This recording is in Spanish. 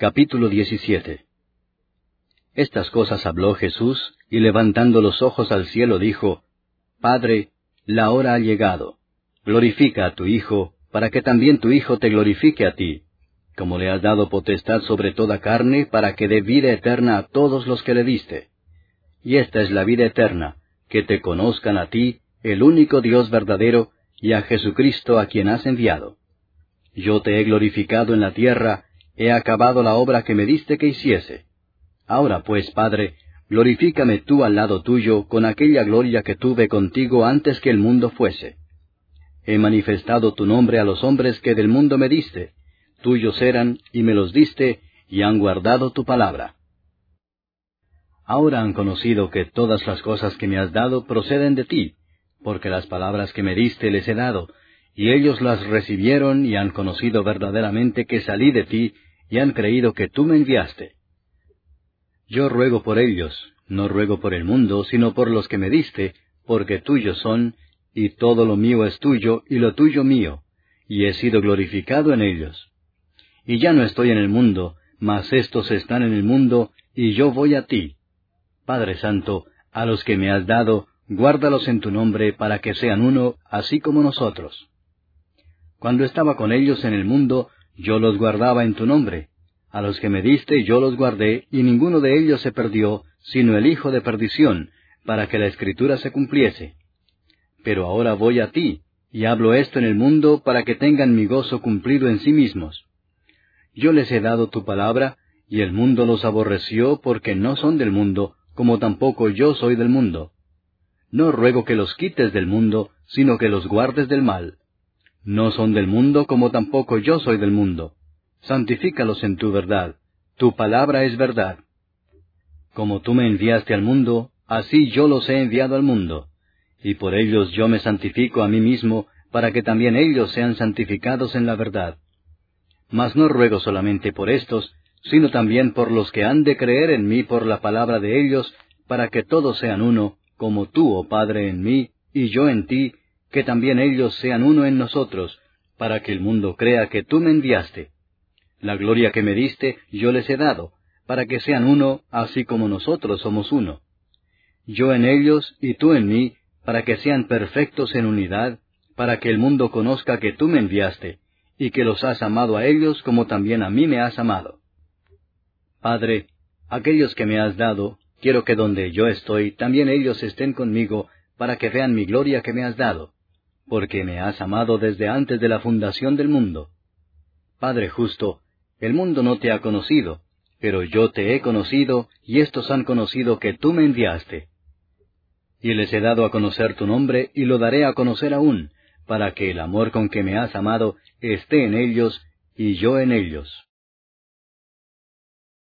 Capítulo 17. Estas cosas habló Jesús, y levantando los ojos al cielo dijo, Padre, la hora ha llegado. Glorifica a tu Hijo, para que también tu Hijo te glorifique a ti, como le has dado potestad sobre toda carne, para que dé vida eterna a todos los que le diste. Y esta es la vida eterna, que te conozcan a ti, el único Dios verdadero, y a Jesucristo a quien has enviado. Yo te he glorificado en la tierra, he acabado la obra que me diste que hiciese. Ahora pues, Padre, glorifícame tú al lado tuyo con aquella gloria que tuve contigo antes que el mundo fuese. He manifestado tu nombre a los hombres que del mundo me diste, tuyos eran, y me los diste, y han guardado tu palabra. Ahora han conocido que todas las cosas que me has dado proceden de ti, porque las palabras que me diste les he dado, y ellos las recibieron y han conocido verdaderamente que salí de ti, y han creído que tú me enviaste. Yo ruego por ellos, no ruego por el mundo, sino por los que me diste, porque tuyos son, y todo lo mío es tuyo, y lo tuyo mío, y he sido glorificado en ellos. Y ya no estoy en el mundo, mas éstos están en el mundo, y yo voy a ti. Padre Santo, a los que me has dado, guárdalos en tu nombre, para que sean uno, así como nosotros. Cuando estaba con ellos en el mundo, yo los guardaba en tu nombre. A los que me diste yo los guardé, y ninguno de ellos se perdió, sino el hijo de perdición, para que la Escritura se cumpliese. Pero ahora voy a ti, y hablo esto en el mundo, para que tengan mi gozo cumplido en sí mismos. Yo les he dado tu palabra, y el mundo los aborreció, porque no son del mundo, como tampoco yo soy del mundo. No ruego que los quites del mundo, sino que los guardes del mal. No son del mundo, como tampoco yo soy del mundo. Santifícalos en tu verdad. Tu palabra es verdad. Como tú me enviaste al mundo, así yo los he enviado al mundo. Y por ellos yo me santifico a mí mismo, para que también ellos sean santificados en la verdad. Mas no ruego solamente por estos, sino también por los que han de creer en mí por la palabra de ellos, para que todos sean uno, como tú, oh Padre, en mí, y yo en ti, que también ellos sean uno en nosotros, para que el mundo crea que tú me enviaste. La gloria que me diste yo les he dado, para que sean uno, así como nosotros somos uno. Yo en ellos y tú en mí, para que sean perfectos en unidad, para que el mundo conozca que tú me enviaste, y que los has amado a ellos como también a mí me has amado. Padre, aquellos que me has dado, quiero que donde yo estoy, también ellos estén conmigo, para que vean mi gloria que me has dado, porque me has amado desde antes de la fundación del mundo. Padre justo, el mundo no te ha conocido, pero yo te he conocido, y éstos han conocido que tú me enviaste. Y les he dado a conocer tu nombre, y lo daré a conocer aún, para que el amor con que me has amado esté en ellos, y yo en ellos.